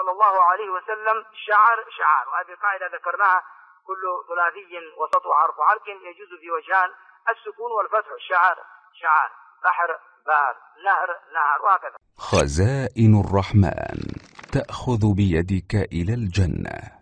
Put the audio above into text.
صلى الله عليه وسلم شعر، وهذه قاعدة ذكرناها: كل ثلاثي وسطه حرف علق يجوز في وجهان السكون والفتح. شعار، بحر بار، نهر، وهكذا. خزائن الرحمن تأخذ بيدك إلى الجنة.